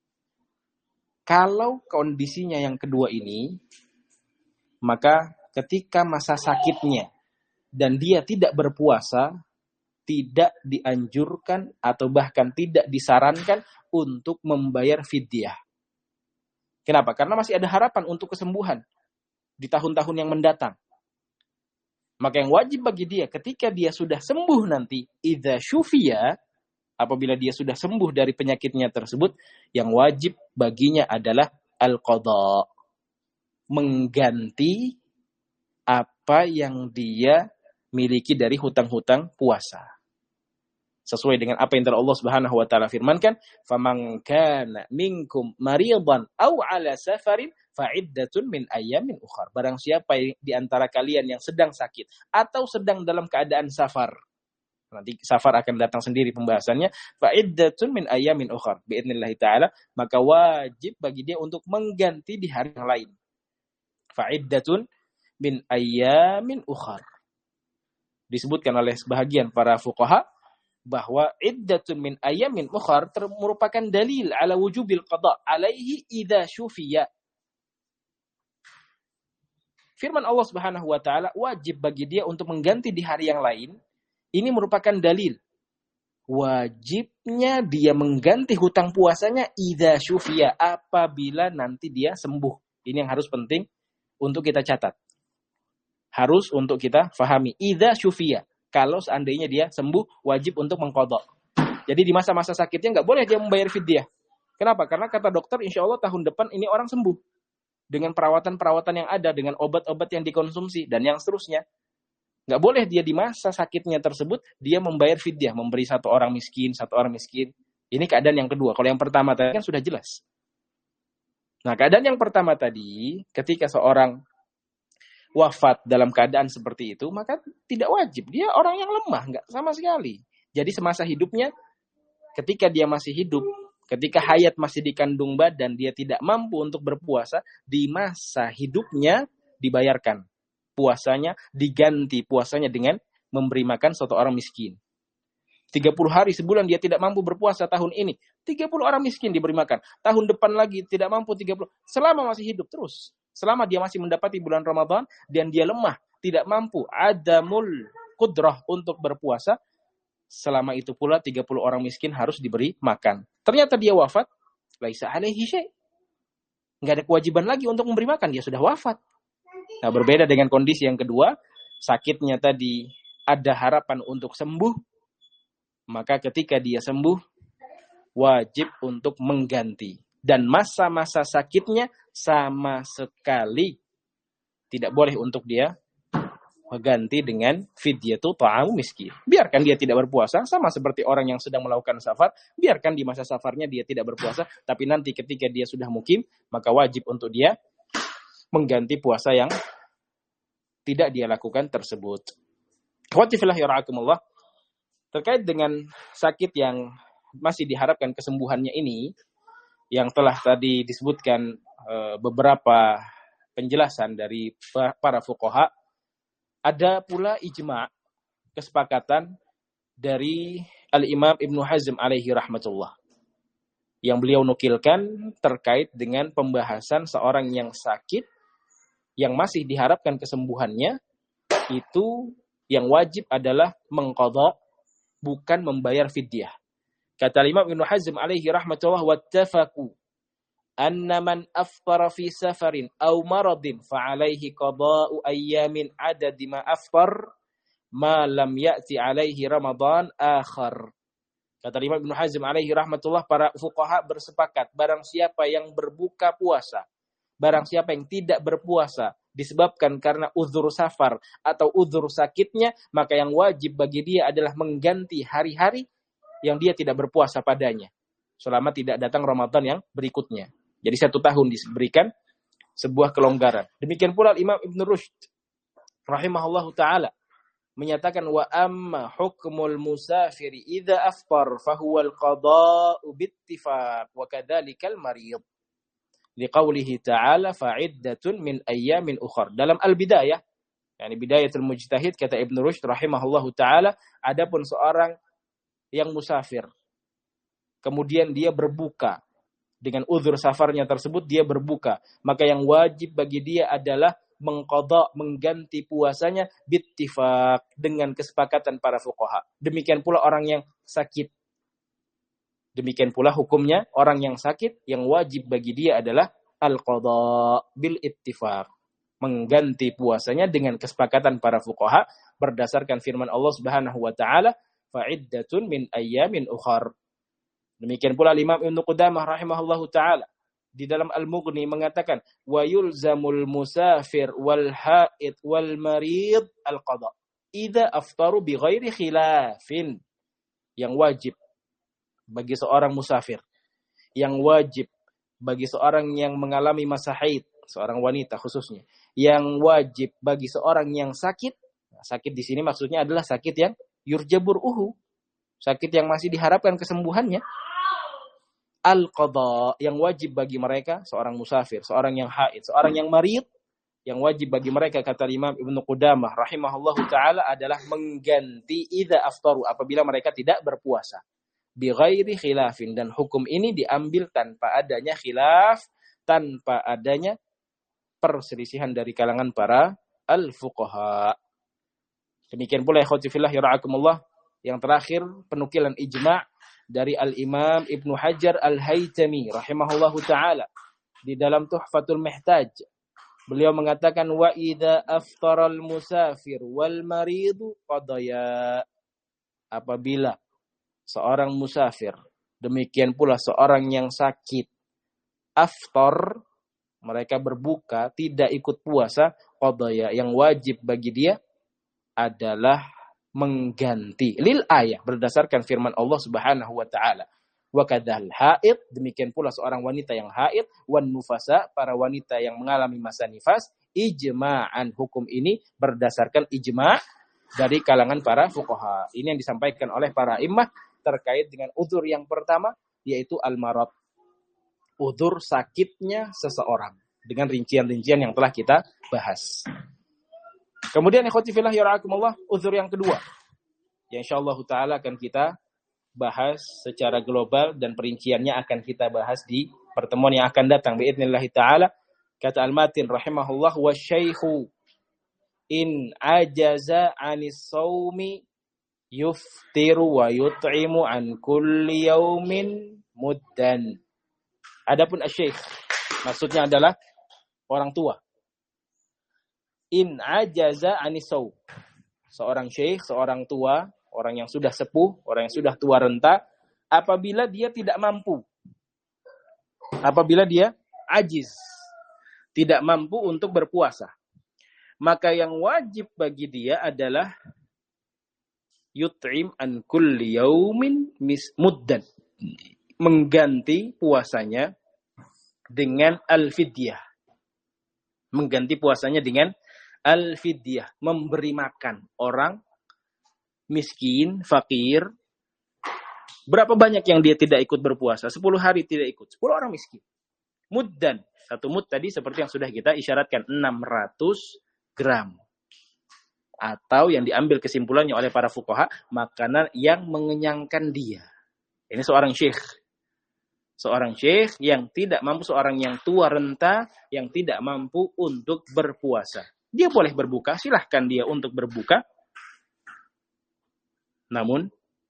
Kalau kondisinya yang kedua ini, maka ketika masa sakitnya dan dia tidak berpuasa, tidak dianjurkan atau bahkan tidak disarankan untuk membayar fidyah. Kenapa? Karena masih ada harapan untuk kesembuhan di tahun-tahun yang mendatang. Maka yang wajib bagi dia ketika dia sudah sembuh nanti, idza syufiya, apabila dia sudah sembuh dari penyakitnya tersebut, yang wajib baginya adalah al-qadha, mengganti apa yang dia miliki dari hutang-hutang puasa. Sesuai dengan apa yang Allah Subhanahu wa taala firmankan, "Faman kana minkum maridan aw 'ala safarin fa'iddatun min ayyamin ukhar." Barang siapa di antara kalian yang sedang sakit atau sedang dalam keadaan safar. Nanti safar akan datang sendiri pembahasannya. Fa'iddatun min ayyamin ukhar. Bi'idznillah ta'ala. Maka wajib bagi dia untuk mengganti di hari yang lain. Fa'iddatun min ayyamin ukhar. Disebutkan oleh sebahagian para fuqaha bahwa iddatun min ayyamin ukhar merupakan dalil ala wujubil qada alaihi idza syufiya. Firman Allah Subhanahu wa taala, wajib bagi dia untuk mengganti di hari yang lain. Ini merupakan dalil wajibnya dia mengganti hutang puasanya idza syufiya, apabila nanti dia sembuh. Ini yang harus penting untuk kita catat. Harus untuk kita fahami. Idza syufiya, kalau seandainya dia sembuh, wajib untuk mengqadha. Jadi di masa-masa sakitnya nggak boleh dia membayar fidyah. Kenapa? Karena kata dokter, insya Allah tahun depan ini orang sembuh. Dengan perawatan-perawatan yang ada, dengan obat-obat yang dikonsumsi, dan yang seterusnya. Nggak boleh dia di masa sakitnya tersebut, dia membayar fidyah, memberi satu orang miskin, satu orang miskin. Ini keadaan yang kedua. Kalau yang pertama tadi kan sudah jelas. Nah, keadaan yang pertama tadi, ketika seorang wafat dalam keadaan seperti itu, maka tidak wajib. Dia orang yang lemah, nggak sama sekali. Jadi semasa hidupnya, ketika dia masih hidup, ketika hayat masih dikandung badan, dia tidak mampu untuk berpuasa, di masa hidupnya dibayarkan. Puasanya diganti puasanya dengan memberi makan satu orang miskin. tiga puluh hari sebulan dia tidak mampu berpuasa tahun ini. tiga puluh orang miskin diberi makan. Tahun depan lagi tidak mampu tiga puluh. Selama masih hidup terus. Selama dia masih mendapati bulan Ramadan dan dia lemah, tidak mampu, adamul qudrah untuk berpuasa, selama itu pula tiga puluh orang miskin harus diberi makan. Ternyata dia wafat, laisa alaihi syai'. Enggak ada kewajiban lagi untuk memberi makan, dia sudah wafat. Nah, berbeda dengan kondisi yang kedua, sakitnya tadi ada harapan untuk sembuh, maka ketika dia sembuh, wajib untuk mengganti. Dan masa-masa sakitnya sama sekali tidak boleh untuk dia mengganti dengan fidyatu ta'am miskin. Biarkan dia tidak berpuasa, sama seperti orang yang sedang melakukan safar, biarkan di masa safarnya dia tidak berpuasa, tapi nanti ketika dia sudah mukim, maka wajib untuk dia mengganti puasa yang tidak dia lakukan tersebut. Ikhwati fillah yara'akumullah, terkait dengan sakit yang masih diharapkan kesembuhannya ini, yang telah tadi disebutkan e, beberapa penjelasan dari para fuqaha, ada pula ijma', kesepakatan dari Al-Imam Ibnu Hazm alaihi rahmatullah, yang beliau nukilkan terkait dengan pembahasan seorang yang sakit, yang masih diharapkan kesembuhannya, itu yang wajib adalah mengqadha, bukan membayar fidyah. Kata Imam Ibnu Hazm alaihi rahmatullah, wattafaqu anna man aftara fi safarin aw maradin fa alaihi qada'u ayyamin adad ma aftar ma lam ya'ti alaihi ramadan akhar. Kata Imam Ibnu Hazm alaihi rahmatullah, para fuqaha bersepakat, barang siapa yang berbuka puasa, barang siapa yang tidak berpuasa disebabkan karena uzur safar atau uzur sakitnya, maka yang wajib bagi dia adalah mengganti hari-hari yang dia tidak berpuasa padanya selama tidak datang Ramadan yang berikutnya. Jadi satu tahun diberikan sebuah kelonggaran. Demikian pula Imam Ibn Rushd rahimahullahu ta'ala menyatakan, wa amma hukmul musafiri idza aftar fahuwal qada'u bittifaq wa kadzalikal marid liqaulihi ta'ala fa'iddatun min ayyamin ukhar. Dalam Al-Bidayah, yakni Bidayatul Mujtahid, kata Ibn Rushd rahimahullahu ta'ala, adapun seorang yang musafir, kemudian dia berbuka, dengan uzur safarnya tersebut dia berbuka, maka yang wajib bagi dia adalah mengqadha, mengganti puasanya bittifaq, dengan kesepakatan para fuqaha. Demikian pula orang yang sakit. Demikian pula hukumnya orang yang sakit, yang wajib bagi dia adalah al-qadha bil ittifaq, mengganti puasanya dengan kesepakatan para fuqaha berdasarkan firman Allah Subhanahu wa taala, fa'iddatun min ayyamin ukhar. Demikian pula Imam Ibnu Qudamah rahimahullahu taala di dalam Al-Mughni mengatakan, wa yulzamul musafir wal haid wal marid al-qadha idza aftaru bi ghairi khilafin. Yang wajib bagi seorang musafir, yang wajib bagi seorang yang mengalami masa haid, seorang wanita khususnya, yang wajib bagi seorang yang sakit. Sakit di sini maksudnya adalah sakit yang yurjabur uhu, sakit yang masih diharapkan kesembuhannya. Al-qadha, yang wajib bagi mereka, seorang musafir, seorang yang haid, seorang yang marid, yang wajib bagi mereka, kata Imam Ibnu Qudamah rahimahullahu taala, adalah mengganti idza aftaru, apabila mereka tidak berpuasa, bi ghairi khilafin, dan hukum ini diambil tanpa adanya khilaf, tanpa adanya perselisihan dari kalangan para al-fuqaha. Demikian pula ikhwati fillah yara'akumullah, Yang terakhir penukilan ijma' dari Al-Imam Ibnu Hajar Al-Haytami rahimahullahu taala di dalam Tuhfatul Mihtaj. Beliau mengatakan wa idza aftaral musafir wal maridu qadaya. Apabila seorang musafir, demikian pula seorang yang sakit, aftar, mereka berbuka, tidak ikut puasa, qadaya, yang wajib bagi dia adalah mengganti lil ayah berdasarkan firman Allah Subhanahu wa taala. Wa kadzal haid, demikian pula seorang wanita yang haid, wan nufasa, para wanita yang mengalami masa nifas, ijma'an, hukum ini berdasarkan ijma' dari kalangan para fuqaha. Ini yang disampaikan oleh para imam terkait dengan udzur yang pertama, yaitu al-marad. Udzur sakitnya seseorang dengan rincian-rincian yang telah kita bahas. Kemudian ikhwati fillah yarhakumullah, udzur yang kedua yang insyaallah taala akan kita bahas secara global dan perinciannya akan kita bahas di pertemuan yang akan datang biidznillah taala. Kata al-matin rahimahullah, wa syaikhu in ajaza 'anis shaumi yuftiru wa yut'imu an kulli yaumin muddan. Adapun asy-syaikh maksudnya adalah orang tua. In ajaza 'anis shaum. Seorang syekh, seorang tua, orang yang sudah sepuh, orang yang sudah tua renta, apabila dia tidak mampu, apabila dia ajiz, tidak mampu untuk berpuasa, maka yang wajib bagi dia adalah yut'im an kulli yaumin muddan, mengganti puasanya dengan al-fidyah, mengganti puasanya dengan al-fidyah, memberi makan orang miskin, fakir. Berapa banyak yang dia tidak ikut berpuasa? sepuluh hari tidak ikut. sepuluh orang miskin. Muddan. Satu mud tadi seperti yang sudah kita isyaratkan. enam ratus gram. Atau yang diambil kesimpulannya oleh para fuqaha, makanan yang mengenyangkan dia. Ini seorang syekh. Seorang syekh yang tidak mampu, seorang yang tua renta, yang tidak mampu untuk berpuasa. Dia boleh berbuka, silahkan dia untuk berbuka. Namun,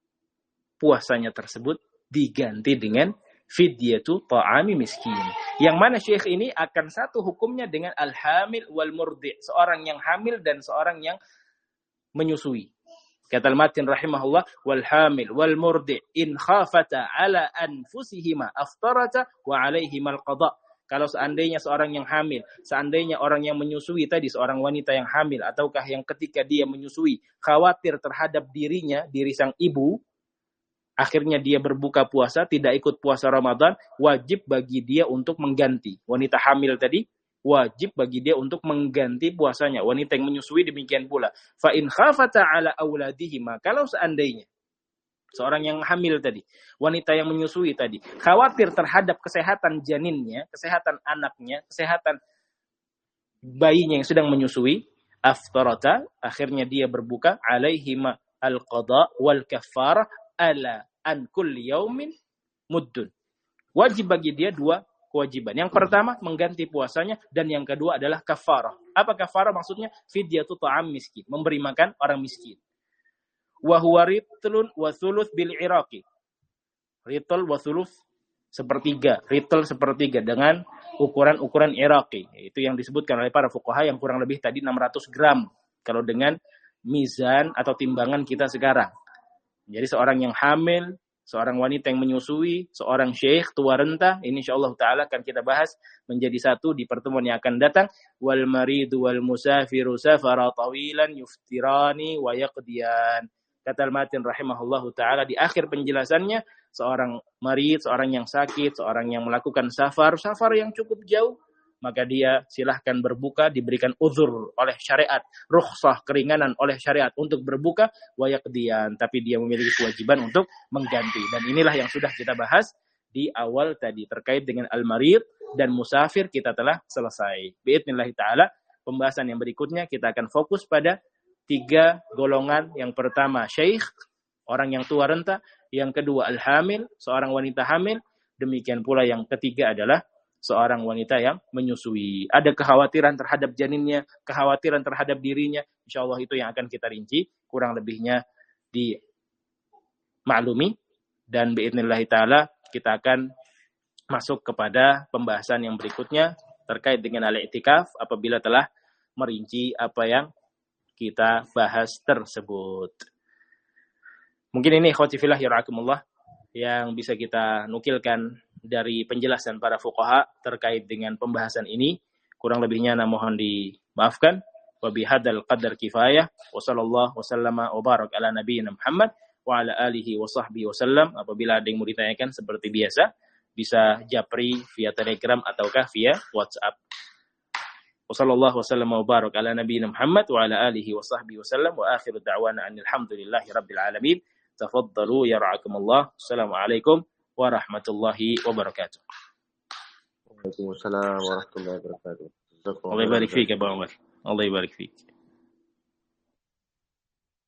puasanya tersebut diganti dengan fidyatu ta'ami miskin. Yang mana syekh ini akan satu hukumnya dengan al-hamil wal murdi'. Seorang yang hamil dan seorang yang menyusui. Kata al-matin rahimahullah, wal hamil wal murdi' in khafata ala anfusihima aftarata wa alaihimal qada'. Kalau seandainya seorang yang hamil, seandainya orang yang menyusui tadi, seorang wanita yang hamil, ataukah yang ketika dia menyusui, khawatir terhadap dirinya, diri sang ibu, akhirnya dia berbuka puasa, tidak ikut puasa Ramadan, wajib bagi dia untuk mengganti. Wanita hamil tadi, wajib bagi dia untuk mengganti puasanya. Wanita yang menyusui demikian pula. Fa in khafata ala auladihima, kalau seandainya seorang yang hamil tadi, wanita yang menyusui tadi, khawatir terhadap kesehatan janinnya, kesehatan anaknya, kesehatan bayinya yang sedang menyusui, aftarata, akhirnya dia berbuka, alaihima al-qada wal kaffara ala an kulli yaumin muddun. Wajib bagi dia dua kewajiban. Yang pertama, mengganti puasanya, dan yang kedua adalah kafarah. Apa kafarah? Maksudnya fidyatu ta'am miskin, memberi makan orang miskin. Wa huwa ritlun wa thuluth bil iraqi. Ritl wa thuluth sepertiga, ritl sepertiga dengan ukuran-ukuran iraqi. Itu yang disebutkan oleh para fuqaha yang kurang lebih tadi enam ratus gram kalau dengan mizan atau timbangan kita sekarang. Jadi seorang yang hamil, seorang wanita yang menyusui, seorang syekh tua renta, ini insyaallah taala akan kita bahas menjadi satu di pertemuan yang akan datang. Wal maridu wal musafiru safara tawilan yuftirani wa yaqdiyan. Kata al-matin rahimahullahu ta'ala di akhir penjelasannya, seorang marid, seorang yang sakit, seorang yang melakukan safar, safar yang cukup jauh, maka dia silahkan berbuka, diberikan uzur oleh syariat, rukhsah, keringanan oleh syariat untuk berbuka, wa yaqdiyan, tapi dia memiliki kewajiban untuk mengganti. Dan inilah yang sudah kita bahas di awal tadi, terkait dengan al-marid dan musafir kita telah selesai. Bi'idznillah ta'ala, pembahasan yang berikutnya kita akan fokus pada tiga golongan. Yang pertama syekh, orang yang tua renta. Yang kedua al-hamil, seorang wanita hamil. Demikian pula yang ketiga adalah seorang wanita yang menyusui. Ada kekhawatiran terhadap janinnya, kekhawatiran terhadap dirinya. InsyaAllah itu yang akan kita rinci kurang lebihnya di maklumi, dan biidznillah ta'ala kita akan masuk kepada pembahasan yang berikutnya terkait dengan al-i'tikaf apabila telah merinci apa yang kita bahas tersebut. Mungkin ini ikhwati fillah yarhakumullah yang bisa kita nukilkan dari penjelasan para fuqaha terkait dengan pembahasan ini. Kurang lebihnya mohon dimaafkan. Wa bihadzal qadar kifayah wa sallallahu wasallama wa barak ala nabiyyina Muhammad wa ala alihi wa sahbihi wasallam. Apabila ada yang mau ditanyakan seperti biasa bisa japri via Telegram ataukah via WhatsApp. Wa sallallahu wasallama wa barak ala nabiyyina Muhammad wa ala alihi wa sahbihi wasallam wa akhiru da'wana alhamdulillahi rabbil alamin. Tafaddalu yara'akumullah. Assalamualaikum warahmatullahi wabarakatuh. Waalaikumsalam warahmatullahi wabarakatuh. Allah barik fiik ya Pak Umar. Allah barik fiik.